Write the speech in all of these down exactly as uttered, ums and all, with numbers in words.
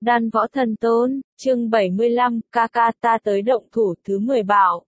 Đan Võ Thần Tôn, chương bảy mươi lăm, ca ca ta tới động thủ thứ mười bảo.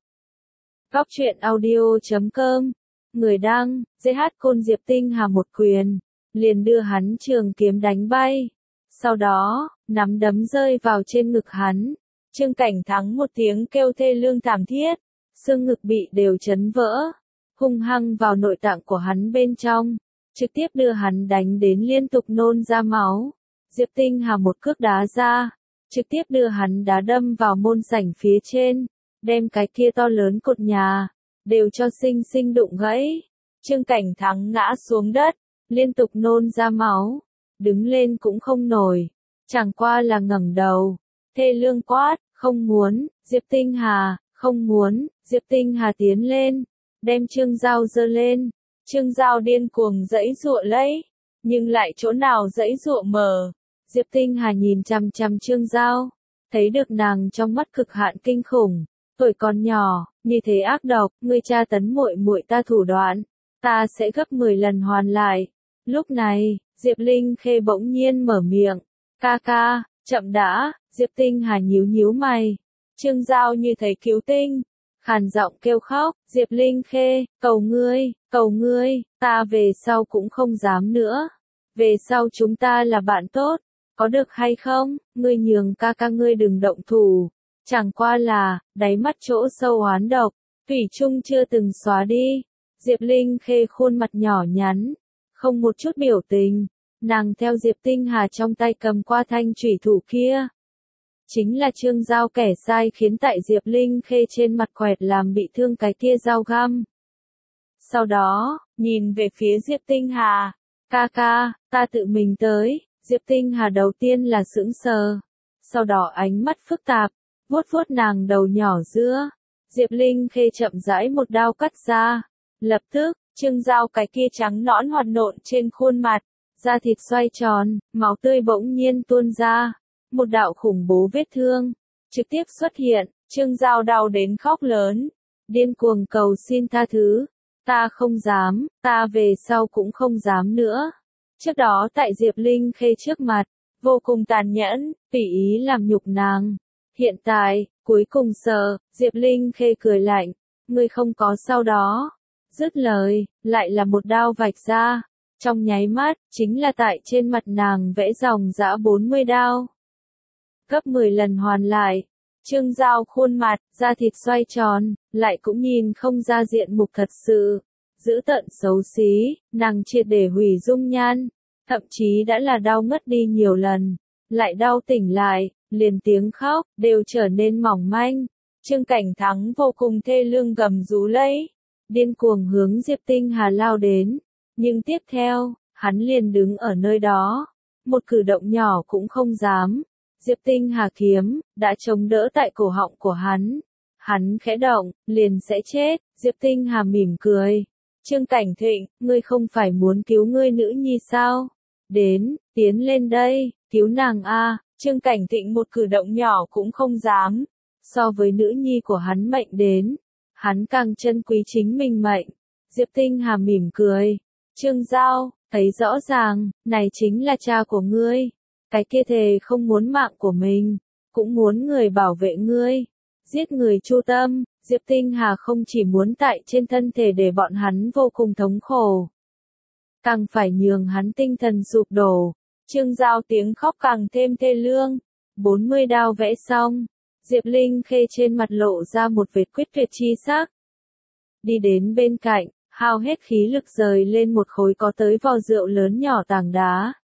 Góc truyện audio chấm com, người đăng, giê hát Côn Diệp Tinh Hà một quyền, liền đưa hắn trường kiếm đánh bay. Sau đó, nắm đấm rơi vào trên ngực hắn. Trương Cảnh Thắng một tiếng kêu thê lương thảm thiết, xương ngực bị đều chấn vỡ, hung hăng vào nội tạng của hắn bên trong, trực tiếp đưa hắn đánh đến liên tục nôn ra máu. Diệp Tinh Hà một cước đá ra, trực tiếp đưa hắn đá đâm vào môn sảnh phía trên, đem cái kia to lớn cột nhà, đều cho sinh sinh đụng gãy. Trương Cảnh Thắng ngã xuống đất, liên tục nôn ra máu, đứng lên cũng không nổi, chẳng qua là ngẩng đầu, thê lương quát, không muốn, Diệp Tinh Hà, không muốn, Diệp Tinh Hà tiến lên, đem Trương Giao giơ lên, Trương Giao điên cuồng giãy giụa lấy, nhưng lại chỗ nào giãy giụa mờ. Diệp Tinh Hà nhìn chằm chằm Trương Giao, thấy được nàng trong mắt cực hạn kinh khủng, tuổi còn nhỏ, như thế ác độc, ngươi tra tấn muội muội ta thủ đoạn, ta sẽ gấp mười lần hoàn lại. Lúc này, Diệp Linh Khê bỗng nhiên mở miệng, ca ca, chậm đã. Diệp Tinh Hà nhíu nhíu mày, Trương Giao như thấy cứu tinh, khàn giọng kêu khóc, Diệp Linh Khê, cầu ngươi, cầu ngươi, ta về sau cũng không dám nữa, về sau chúng ta là bạn tốt. Có được hay không, ngươi nhường ca ca ngươi đừng động thủ, chẳng qua là, đáy mắt chỗ sâu oán độc, thủy chung chưa từng xóa đi. Diệp Linh Khê khuôn mặt nhỏ nhắn, không một chút biểu tình, nàng theo Diệp Tinh Hà trong tay cầm qua thanh chủy thủ kia. Chính là Trương Giao kẻ sai khiến tại Diệp Linh Khê trên mặt quẹt làm bị thương cái kia dao găm. Sau đó, nhìn về phía Diệp Tinh Hà, ca ca, ta tự mình tới. Diệp Tinh Hà đầu tiên là sững sờ, sau đó ánh mắt phức tạp, vuốt vuốt nàng đầu nhỏ giữa. Diệp Linh Khê chậm rãi một đao cắt ra, lập tức, Trương Giao cái kia trắng nõn hoạt nộn trên khuôn mặt, da thịt xoay tròn, máu tươi bỗng nhiên tuôn ra, một đạo khủng bố vết thương, trực tiếp xuất hiện, Trương Giao đau đến khóc lớn, điên cuồng cầu xin tha thứ, ta không dám, ta về sau cũng không dám nữa. Trước đó tại Diệp Linh Khê trước mặt, vô cùng tàn nhẫn, tùy ý làm nhục nàng. Hiện tại, cuối cùng sợ, Diệp Linh Khê cười lạnh, ngươi không có sau đó. Dứt lời, lại là một đao vạch ra, trong nháy mắt, chính là tại trên mặt nàng vẽ dòng dã bốn mươi đao. Gấp mười lần hoàn lại, Trương Giao khuôn mặt, da thịt xoay tròn, lại cũng nhìn không ra diện mục thật sự. Dữ tợn xấu xí, nàng triệt để hủy dung nhan, thậm chí đã là đau ngất đi nhiều lần, lại đau tỉnh lại, liền tiếng khóc, đều trở nên mỏng manh. Trương Cảnh Thắng vô cùng thê lương gầm rú lấy, điên cuồng hướng Diệp Tinh Hà lao đến, nhưng tiếp theo, hắn liền đứng ở nơi đó, một cử động nhỏ cũng không dám. Diệp Tinh Hà kiếm, đã chống đỡ tại cổ họng của hắn, hắn khẽ động, liền sẽ chết. Diệp Tinh Hà mỉm cười. Trương Cảnh Thịnh, ngươi không phải muốn cứu ngươi nữ nhi sao? Đến, tiến lên đây, cứu nàng a. Trương Cảnh Thịnh một cử động nhỏ cũng không dám. So với nữ nhi của hắn mệnh đến, hắn càng trân quý chính mình mệnh. Diệp Tinh Hà mỉm cười. Trương Giao, thấy rõ ràng, này chính là cha của ngươi. Cái kia thề không muốn mạng của mình, cũng muốn người bảo vệ ngươi. Giết người chu tâm. Diệp Tinh Hà không chỉ muốn tại trên thân thể để bọn hắn vô cùng thống khổ, càng phải nhường hắn tinh thần sụp đổ. Trương Giao tiếng khóc càng thêm thê lương. bốn mươi đao vẽ xong, Diệp Linh Khê trên mặt lộ ra một vệt quyết tuyệt chi sắc. Đi đến bên cạnh, hao hết khí lực rời lên một khối có tới vò rượu lớn nhỏ tảng đá.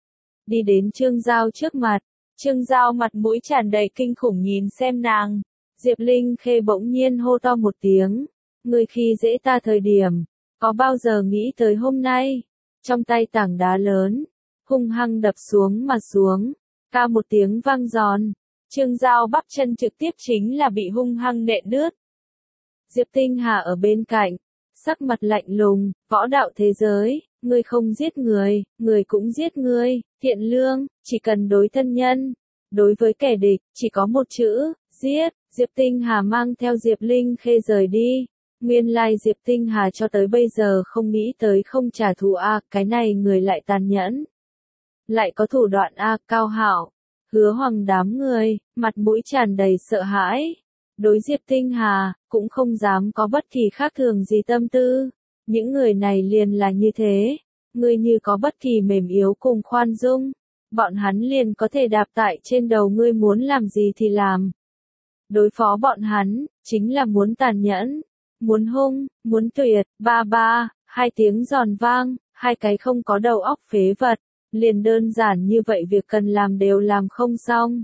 Đi đến Trương Giao trước mặt, Trương Giao mặt mũi tràn đầy kinh khủng nhìn xem nàng. Diệp Linh Khê bỗng nhiên hô to một tiếng, ngươi khi dễ ta thời điểm, có bao giờ nghĩ tới hôm nay? Trong tay tảng đá lớn, hung hăng đập xuống mà xuống, ca một tiếng vang giòn, Trương Giao bắp chân trực tiếp chính là bị hung hăng nện đứt. Diệp Tinh Hà ở bên cạnh, sắc mặt lạnh lùng, võ đạo thế giới, ngươi không giết người, người cũng giết ngươi, thiện lương, chỉ cần đối thân nhân, đối với kẻ địch, chỉ có một chữ, giết. Diệp Tinh Hà mang theo Diệp Linh Khê rời đi. Nguyên lai Diệp Tinh Hà cho tới bây giờ không nghĩ tới không trả thù a, cái này người lại tàn nhẫn, lại có thủ đoạn a, cao hảo. Hứa Hoàng đám người, mặt mũi tràn đầy sợ hãi. Đối Diệp Tinh Hà, cũng không dám có bất kỳ khác thường gì tâm tư. Những người này liền là như thế. Ngươi như có bất kỳ mềm yếu cùng khoan dung, bọn hắn liền có thể đạp tại trên đầu ngươi, muốn làm gì thì làm. Đối phó bọn hắn, chính là muốn tàn nhẫn, muốn hung, muốn tuyệt. Ba ba, hai tiếng giòn vang, hai cái không có đầu óc phế vật, liền đơn giản như vậy việc cần làm đều làm không xong.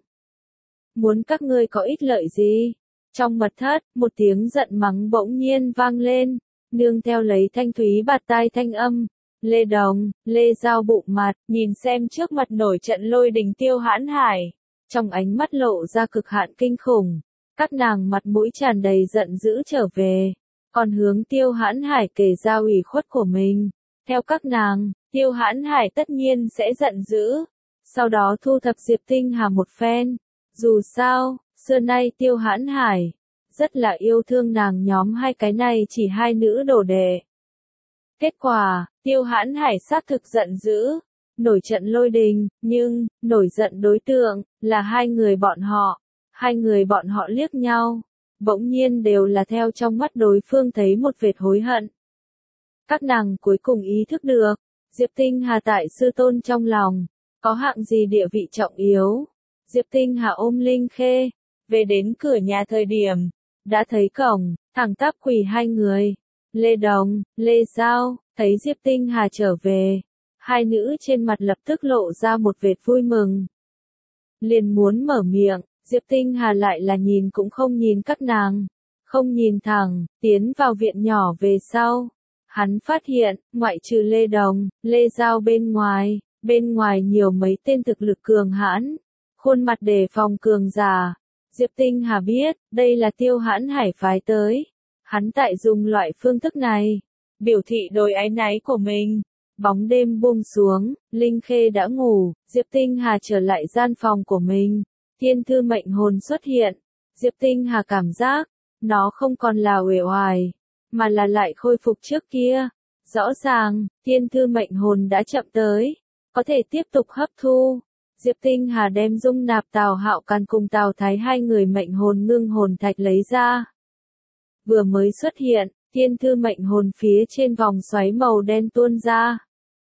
Muốn các ngươi có ích lợi gì? Trong mật thất, một tiếng giận mắng bỗng nhiên vang lên, nương theo lấy thanh thúy bạt tai thanh âm. Lê Đồng, Lê Giao bụng mặt, nhìn xem trước mặt nổi trận lôi đình Tiêu Hãn Hải. Trong ánh mắt lộ ra cực hạn kinh khủng. Các nàng mặt mũi tràn đầy giận dữ trở về. Còn hướng Tiêu Hãn Hải kể ra ủy khuất của mình. Theo các nàng, Tiêu Hãn Hải tất nhiên sẽ giận dữ. Sau đó thu thập Diệp Tinh Hà một phen. Dù sao, xưa nay Tiêu Hãn Hải rất là yêu thương nàng nhóm hai cái này chỉ hai nữ đồ đệ. Kết quả, Tiêu Hãn Hải xác thực giận dữ, nổi trận lôi đình, nhưng, nổi giận đối tượng, là hai người bọn họ. Hai người bọn họ liếc nhau, bỗng nhiên đều là theo trong mắt đối phương thấy một vệt hối hận. Các nàng cuối cùng ý thức được, Diệp Tinh Hà tại sư tôn trong lòng, có hạng gì địa vị trọng yếu. Diệp Tinh Hà ôm Linh Khê, về đến cửa nhà thời điểm, đã thấy cổng, thẳng tắp quỳ hai người. Lê Đồng, Lê Giao, thấy Diệp Tinh Hà trở về, hai nữ trên mặt lập tức lộ ra một vệt vui mừng. Liền muốn mở miệng, Diệp Tinh Hà lại là nhìn cũng không nhìn các nàng, không nhìn thẳng, tiến vào viện nhỏ về sau. Hắn phát hiện, ngoại trừ Lê Đồng, Lê Giao bên ngoài, bên ngoài nhiều mấy tên thực lực cường hãn, khuôn mặt đề phòng cường giả. Diệp Tinh Hà biết, đây là Tiêu Hãn Hải phái tới. Hắn tại dùng loại phương thức này, biểu thị đối áy náy của mình. Bóng đêm buông xuống, Linh Khê đã ngủ, Diệp Tinh Hà trở lại gian phòng của mình. Thiên thư mệnh hồn xuất hiện, Diệp Tinh Hà cảm giác, nó không còn là uể oải, mà là lại khôi phục trước kia. Rõ ràng, thiên thư mệnh hồn đã chậm tới, có thể tiếp tục hấp thu. Diệp Tinh Hà đem dung nạp Tào Hạo Càn cùng Tào Thái hai người mệnh hồn ngưng hồn thạch lấy ra. Vừa mới xuất hiện, thiên thư mệnh hồn phía trên vòng xoáy màu đen tuôn ra.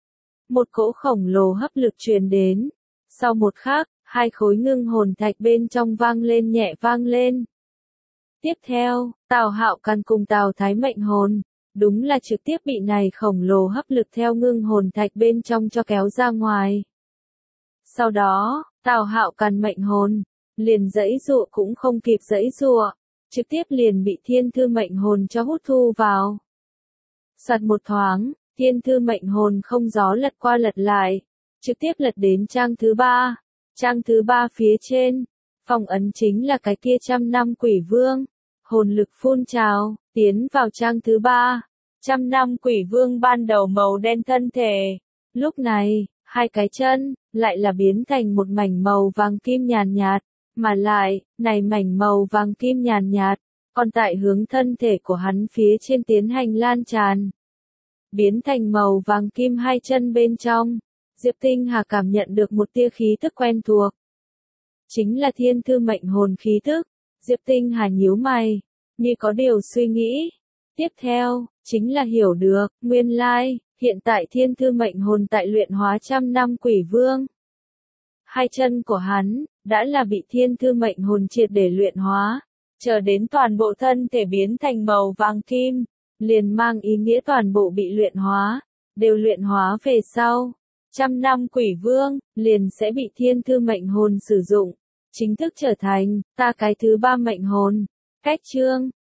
Một cỗ khổng lồ hấp lực truyền đến. Sau một khắc, hai khối ngưng hồn thạch bên trong vang lên nhẹ vang lên. Tiếp theo, Tào Hạo Càn cùng Tào Thái mệnh hồn, đúng là trực tiếp bị này khổng lồ hấp lực theo ngưng hồn thạch bên trong cho kéo ra ngoài. Sau đó, Tào Hạo Càn mệnh hồn, liền giãy giụa cũng không kịp giãy giụa, trực tiếp liền bị thiên thư mệnh hồn cho hút thu vào. Soạt một thoáng, thiên thư mệnh hồn không gió lật qua lật lại, trực tiếp lật đến trang thứ ba. Trang thứ ba phía trên, phong ấn chính là cái kia trăm năm quỷ vương. Hồn lực phun trào, tiến vào trang thứ ba. Trăm năm quỷ vương ban đầu màu đen thân thể. Lúc này, hai cái chân, lại là biến thành một mảnh màu vàng kim nhàn nhạt. Mà lại, này mảnh màu vàng kim nhàn nhạt, còn tại hướng thân thể của hắn phía trên tiến hành lan tràn. Biến thành màu vàng kim hai chân bên trong. Diệp Tinh Hà cảm nhận được một tia khí tức quen thuộc. Chính là thiên thư mệnh hồn khí tức. Diệp Tinh Hà nhíu mày, như có điều suy nghĩ. Tiếp theo, chính là hiểu được, nguyên lai, hiện tại thiên thư mệnh hồn tại luyện hóa trăm năm quỷ vương. Hai chân của hắn, đã là bị thiên thư mệnh hồn triệt để luyện hóa. Chờ đến toàn bộ thân thể biến thành màu vàng kim, liền mang ý nghĩa toàn bộ bị luyện hóa, đều luyện hóa về sau. Trăm năm quỷ vương, liền sẽ bị thiên thư mệnh hồn sử dụng, chính thức trở thành, ta cái thứ ba mệnh hồn. Cách chương,